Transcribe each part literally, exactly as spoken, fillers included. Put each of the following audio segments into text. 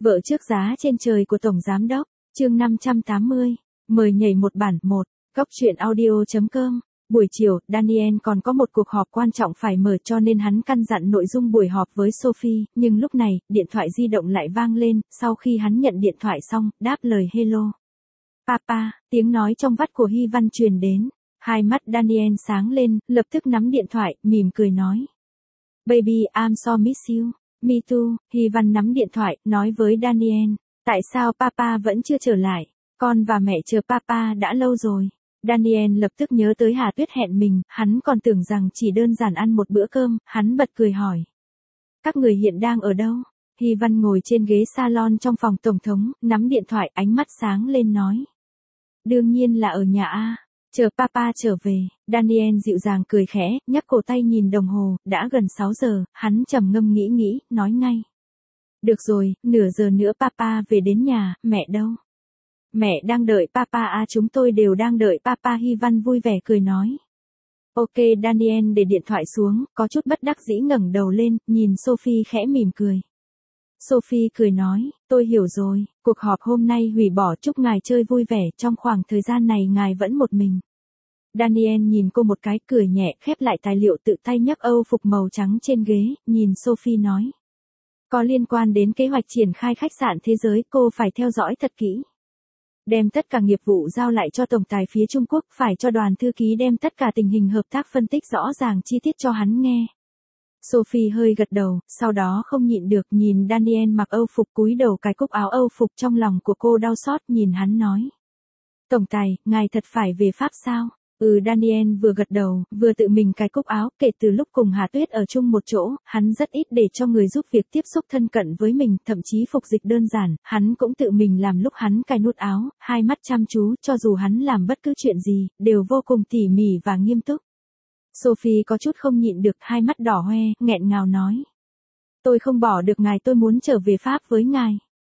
Vợ trước giá trên trời của Tổng Giám Đốc, chương năm trăm tám mươi, mời nhảy một bản một, góc truyện audio.com. Buổi chiều, Daniel còn có một cuộc họp quan trọng phải mở cho nên hắn căn dặn nội dung buổi họp với Sophie, nhưng lúc này, điện thoại di động lại vang lên, sau khi hắn nhận điện thoại xong, đáp lời hello. Papa, tiếng nói trong vắt của Hy Văn truyền đến, hai mắt Daniel sáng lên, lập tức nắm điện thoại, mỉm cười nói. Baby, I'm so miss you. Me too, Hy Văn nắm điện thoại, nói với Daniel, tại sao Papa vẫn chưa trở lại, con và mẹ chờ Papa đã lâu rồi. Daniel lập tức nhớ tới Hà Tuyết hẹn mình, hắn còn tưởng rằng chỉ đơn giản ăn một bữa cơm, hắn bật cười hỏi. Các người hiện đang ở đâu? Hy Văn ngồi trên ghế salon trong phòng tổng thống, nắm điện thoại, ánh mắt sáng lên nói. Đương nhiên là ở nhà A, chờ Papa trở về. Daniel dịu dàng cười khẽ, nhấc cổ tay nhìn đồng hồ, đã gần sáu giờ, hắn trầm ngâm nghĩ nghĩ, nói ngay. Được rồi, nửa giờ nữa Papa về đến nhà, mẹ đâu? Mẹ đang đợi Papa à, chúng tôi đều đang đợi Papa. Hy Văn vui vẻ cười nói. Ok, Daniel để điện thoại xuống, có chút bất đắc dĩ ngẩng đầu lên, nhìn Sophie khẽ mỉm cười. Sophie cười nói, tôi hiểu rồi, cuộc họp hôm nay hủy bỏ, chúc ngài chơi vui vẻ, trong khoảng thời gian này ngài vẫn một mình. Daniel nhìn cô một cái, cười nhẹ, khép lại tài liệu, tự tay nhấc âu phục màu trắng trên ghế, nhìn Sophie nói. Có liên quan đến kế hoạch triển khai khách sạn thế giới, cô phải theo dõi thật kỹ. Đem tất cả nghiệp vụ giao lại cho tổng tài phía Trung Quốc, phải cho đoàn thư ký đem tất cả tình hình hợp tác phân tích rõ ràng chi tiết cho hắn nghe. Sophie hơi gật đầu, sau đó không nhịn được nhìn Daniel mặc âu phục cúi đầu cài cúc áo âu phục, trong lòng của cô đau xót, nhìn hắn nói. Tổng tài, ngài thật phải về Pháp sao? Ừ, Daniel vừa gật đầu, vừa tự mình cài cúc áo, kể từ lúc cùng Hà Tuyết ở chung một chỗ, hắn rất ít để cho người giúp việc tiếp xúc thân cận với mình, thậm chí phục dịch đơn giản, hắn cũng tự mình làm lúc hắn cài nút áo, hai mắt chăm chú, cho dù hắn làm bất cứ chuyện gì, đều vô cùng tỉ mỉ và nghiêm túc. Sophie có chút không nhịn được, hai mắt đỏ hoe, nghẹn ngào nói. Tôi không bỏ được ngài, tôi muốn trở về Pháp với ngài.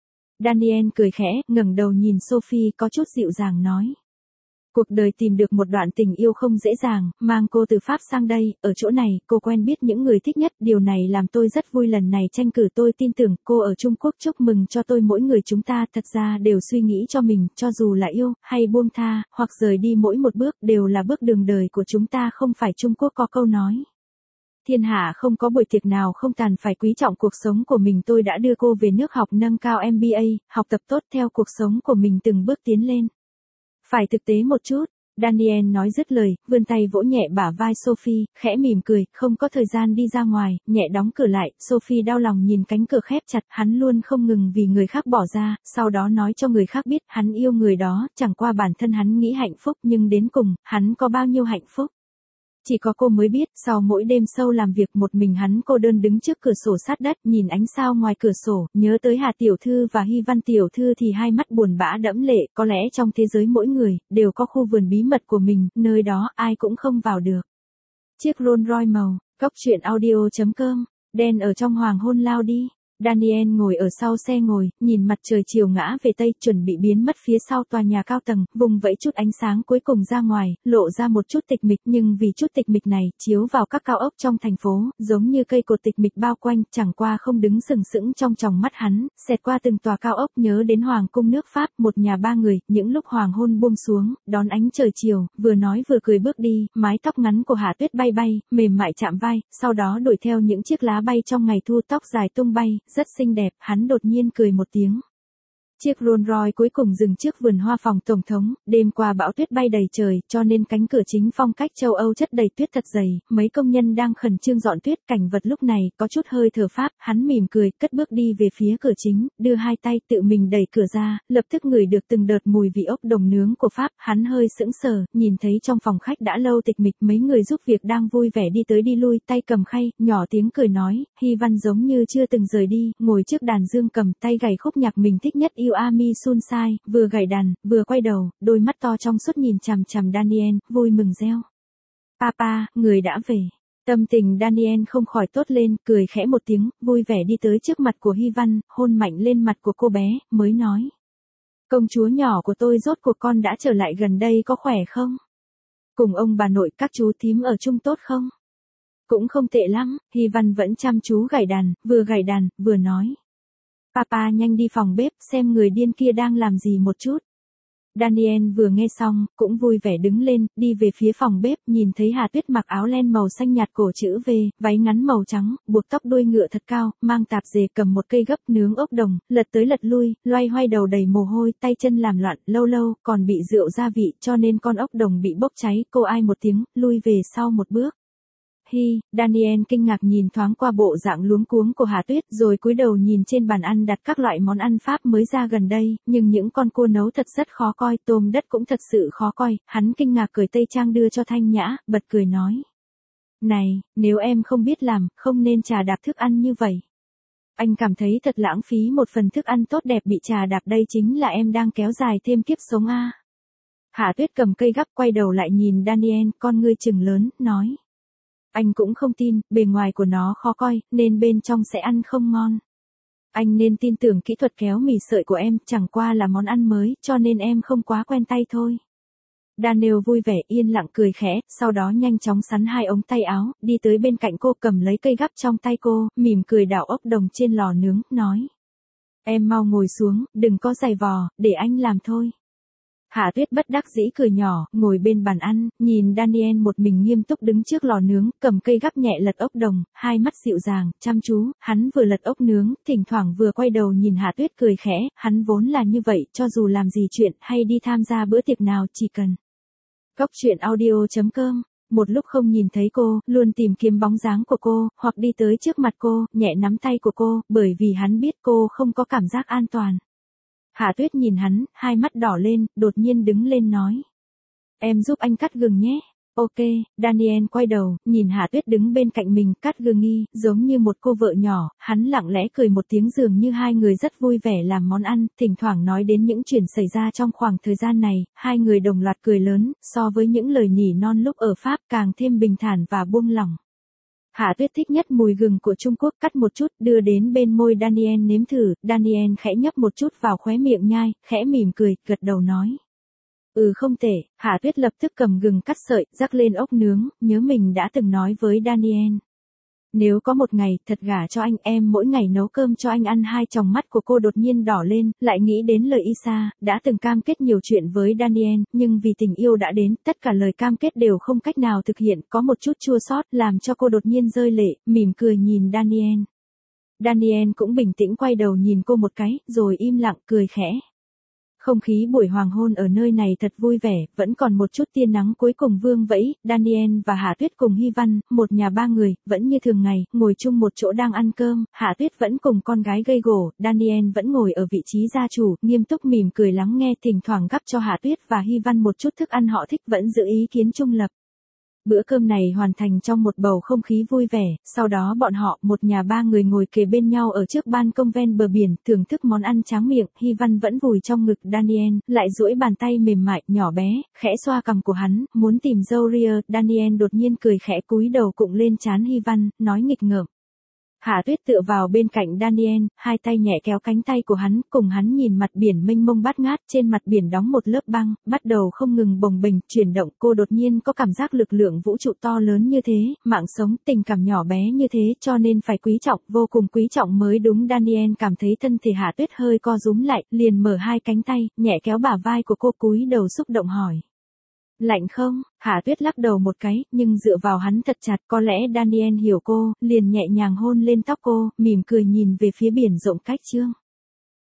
Daniel cười khẽ, ngẩng đầu nhìn Sophie, có chút dịu dàng nói. Cuộc đời tìm được một đoạn tình yêu không dễ dàng, mang cô từ Pháp sang đây, ở chỗ này, cô quen biết những người thích nhất, điều này làm tôi rất vui. Lần này tranh cử tôi tin tưởng cô ở Trung Quốc, chúc mừng cho tôi. Mỗi người chúng ta thật ra đều suy nghĩ cho mình, cho dù là yêu, hay buông tha, hoặc rời đi, mỗi một bước, đều là bước đường đời của chúng ta. Không phải Trung Quốc có câu nói. Thiên hạ không có buổi tiệc nào không tàn, phải quý trọng cuộc sống của mình. Tôi đã đưa cô về nước học nâng cao em bê a, học tập tốt theo cuộc sống của mình từng bước tiến lên. Phải thực tế một chút, Daniel nói dứt lời, vươn tay vỗ nhẹ bả vai Sophie, khẽ mỉm cười, không có thời gian đi ra ngoài, nhẹ đóng cửa lại. Sophie đau lòng nhìn cánh cửa khép chặt, hắn luôn không ngừng vì người khác bỏ ra, sau đó nói cho người khác biết hắn yêu người đó, chẳng qua bản thân hắn nghĩ hạnh phúc, nhưng đến cùng, hắn có bao nhiêu hạnh phúc. Chỉ có cô mới biết, sau mỗi đêm sâu làm việc một mình hắn cô đơn đứng trước cửa sổ sát đất, nhìn ánh sao ngoài cửa sổ, nhớ tới Hà Tiểu Thư và Hy Văn Tiểu Thư thì hai mắt buồn bã đẫm lệ. Có lẽ trong thế giới mỗi người, đều có khu vườn bí mật của mình, nơi đó ai cũng không vào được. Chiếc Rolls Royce màu, góc truyện audio.com, đen ở trong hoàng hôn lao đi. Daniel ngồi ở sau xe ngồi, nhìn mặt trời chiều ngã về tây, chuẩn bị biến mất phía sau tòa nhà cao tầng, vùng vẫy chút ánh sáng cuối cùng ra ngoài, lộ ra một chút tịch mịch, nhưng vì chút tịch mịch này, chiếu vào các cao ốc trong thành phố, giống như cây cột tịch mịch bao quanh, chẳng qua không đứng sừng sững trong tròng mắt hắn, xẹt qua từng tòa cao ốc, nhớ đến Hoàng cung nước Pháp, một nhà ba người, những lúc hoàng hôn buông xuống, đón ánh trời chiều, vừa nói vừa cười bước đi, mái tóc ngắn của Hà Tuyết bay bay, mềm mại chạm vai, sau đó đuổi theo những chiếc lá bay trong ngày thu, tóc dài tung bay. Rất xinh đẹp, hắn đột nhiên cười một tiếng. Chiếc Rolls Royce cuối cùng dừng trước vườn hoa phòng tổng thống, đêm qua bão tuyết bay đầy trời, cho nên cánh cửa chính phong cách châu Âu chất đầy tuyết thật dày, mấy công nhân đang khẩn trương dọn tuyết, cảnh vật lúc này có chút hơi thở Pháp, hắn mỉm cười, cất bước đi về phía cửa chính, đưa hai tay tự mình đẩy cửa ra, lập tức ngửi được từng đợt mùi vị ốc đồng nướng của Pháp, hắn hơi sững sờ, nhìn thấy trong phòng khách đã lâu tịch mịch, mấy người giúp việc đang vui vẻ đi tới đi lui, tay cầm khay, nhỏ tiếng cười nói, Hy Văn giống như chưa từng rời đi, ngồi trước đàn dương cầm tay gảy khúc nhạc mình thích nhất You Are Me Sunshine, vừa gảy đàn, vừa quay đầu, đôi mắt to trong suốt nhìn chằm chằm Daniel, vui mừng reo. Papa, người đã về. Tâm tình Daniel không khỏi tốt lên, cười khẽ một tiếng, vui vẻ đi tới trước mặt của Hy Văn, hôn mạnh lên mặt của cô bé, mới nói. Công chúa nhỏ của tôi, rốt cuộc con đã trở lại, gần đây có khỏe không? Cùng ông bà nội các chú thím ở chung tốt không? Cũng không tệ lắm. Hy Văn vẫn chăm chú gảy đàn, vừa gảy đàn, vừa nói. Papa nhanh đi phòng bếp xem người điên kia đang làm gì một chút. Daniel vừa nghe xong, cũng vui vẻ đứng lên, đi về phía phòng bếp, nhìn thấy Hà Tuyết mặc áo len màu xanh nhạt cổ chữ V, váy ngắn màu trắng, buộc tóc đuôi ngựa thật cao, mang tạp dề cầm một cây gấp nướng ốc đồng, lật tới lật lui, loay hoay đầu đầy mồ hôi, tay chân làm loạn, lâu lâu, còn bị rượu gia vị, cho nên con ốc đồng bị bốc cháy, cô ai một tiếng, lui về sau một bước. Hi, Daniel kinh ngạc nhìn thoáng qua bộ dạng luống cuống của Hà Tuyết rồi cúi đầu nhìn trên bàn ăn đặt các loại món ăn Pháp mới ra gần đây, nhưng những con cua nấu thật rất khó coi, tôm đất cũng thật sự khó coi, hắn kinh ngạc cởi tây trang đưa cho Thanh Nhã, bật cười nói. Này, nếu em không biết làm, không nên trà đạp thức ăn như vậy. Anh cảm thấy thật lãng phí một phần thức ăn tốt đẹp bị trà đạp, đây chính là em đang kéo dài thêm kiếp sống a. Hà Tuyết cầm cây gắp quay đầu lại nhìn Daniel, con ngươi trừng lớn, nói. Anh cũng không tin, bề ngoài của nó khó coi, nên bên trong sẽ ăn không ngon. Anh nên tin tưởng kỹ thuật kéo mì sợi của em, chẳng qua là món ăn mới, cho nên em không quá quen tay thôi. Daniel vui vẻ yên lặng cười khẽ, sau đó nhanh chóng sắn hai ống tay áo, đi tới bên cạnh cô cầm lấy cây gắp trong tay cô, mỉm cười đảo ốc đồng trên lò nướng, nói. Em mau ngồi xuống, đừng có giày vò, để anh làm thôi. Hạ Tuyết bất đắc dĩ cười nhỏ, ngồi bên bàn ăn, nhìn Daniel một mình nghiêm túc đứng trước lò nướng, cầm cây gắp nhẹ lật ốc đồng, hai mắt dịu dàng, chăm chú, hắn vừa lật ốc nướng, thỉnh thoảng vừa quay đầu nhìn Hạ Tuyết cười khẽ, hắn vốn là như vậy, cho dù làm gì chuyện hay đi tham gia bữa tiệc nào chỉ cần. Góc truyện audio chấm com, một lúc không nhìn thấy cô, luôn tìm kiếm bóng dáng của cô, hoặc đi tới trước mặt cô, nhẹ nắm tay của cô, bởi vì hắn biết cô không có cảm giác an toàn. Hạ Tuyết nhìn hắn, hai mắt đỏ lên, đột nhiên đứng lên nói. Em giúp anh cắt gừng nhé. Ok, Daniel quay đầu, nhìn Hạ Tuyết đứng bên cạnh mình, cắt gừng nghi, giống như một cô vợ nhỏ, hắn lặng lẽ cười một tiếng dường như hai người rất vui vẻ làm món ăn, thỉnh thoảng nói đến những chuyện xảy ra trong khoảng thời gian này, hai người đồng loạt cười lớn, so với những lời nỉ non lúc ở Pháp càng thêm bình thản và buông lỏng. Hạ Tuyết thích nhất mùi gừng của Trung Quốc, cắt một chút, đưa đến bên môi Daniel nếm thử, Daniel khẽ nhấp một chút vào khóe miệng nhai, khẽ mỉm cười, gật đầu nói. Ừ không tệ, Hạ Tuyết lập tức cầm gừng cắt sợi, rắc lên ốc nướng, nhớ mình đã từng nói với Daniel. Nếu có một ngày, thật gả cho anh, em mỗi ngày nấu cơm cho anh ăn. Hai tròng mắt của cô đột nhiên đỏ lên, lại nghĩ đến lời Isa, đã từng cam kết nhiều chuyện với Daniel, nhưng vì tình yêu đã đến, tất cả lời cam kết đều không cách nào thực hiện, có một chút chua xót, làm cho cô đột nhiên rơi lệ, mỉm cười nhìn Daniel. Daniel cũng bình tĩnh quay đầu nhìn cô một cái, rồi im lặng cười khẽ. Không khí buổi hoàng hôn ở nơi này thật vui vẻ, vẫn còn một chút tia nắng cuối cùng vương vẫy, Daniel và Hạ Tuyết cùng Hy Văn, một nhà ba người, vẫn như thường ngày, ngồi chung một chỗ đang ăn cơm, Hạ Tuyết vẫn cùng con gái gây gổ, Daniel vẫn ngồi ở vị trí gia chủ, nghiêm túc mỉm cười lắng nghe, thỉnh thoảng gắp cho Hạ Tuyết và Hy Văn một chút thức ăn họ thích, vẫn giữ ý kiến trung lập. Bữa cơm này hoàn thành trong một bầu không khí vui vẻ, sau đó bọn họ, một nhà ba người ngồi kề bên nhau ở trước ban công ven bờ biển, thưởng thức món ăn tráng miệng, Hy Văn vẫn vùi trong ngực Daniel, lại duỗi bàn tay mềm mại, nhỏ bé, khẽ xoa cằm của hắn, muốn tìm dâu ria, Daniel đột nhiên cười khẽ cúi đầu cụng lên trán Hy Văn, nói nghịch ngợm. Hạ Tuyết tựa vào bên cạnh Daniel, hai tay nhẹ kéo cánh tay của hắn, cùng hắn nhìn mặt biển mênh mông bát ngát, trên mặt biển đóng một lớp băng, bắt đầu không ngừng bồng bềnh, chuyển động, cô đột nhiên có cảm giác lực lượng vũ trụ to lớn như thế, mạng sống, tình cảm nhỏ bé như thế, cho nên phải quý trọng, vô cùng quý trọng mới đúng. Daniel cảm thấy thân thể Hạ Tuyết hơi co rúm lại, liền mở hai cánh tay, nhẹ kéo bả vai của cô, cúi đầu xúc động hỏi. Lạnh không? Hạ Tuyết lắc đầu một cái, nhưng dựa vào hắn thật chặt, có lẽ Daniel hiểu cô, liền nhẹ nhàng hôn lên tóc cô, mỉm cười nhìn về phía biển rộng cách trương.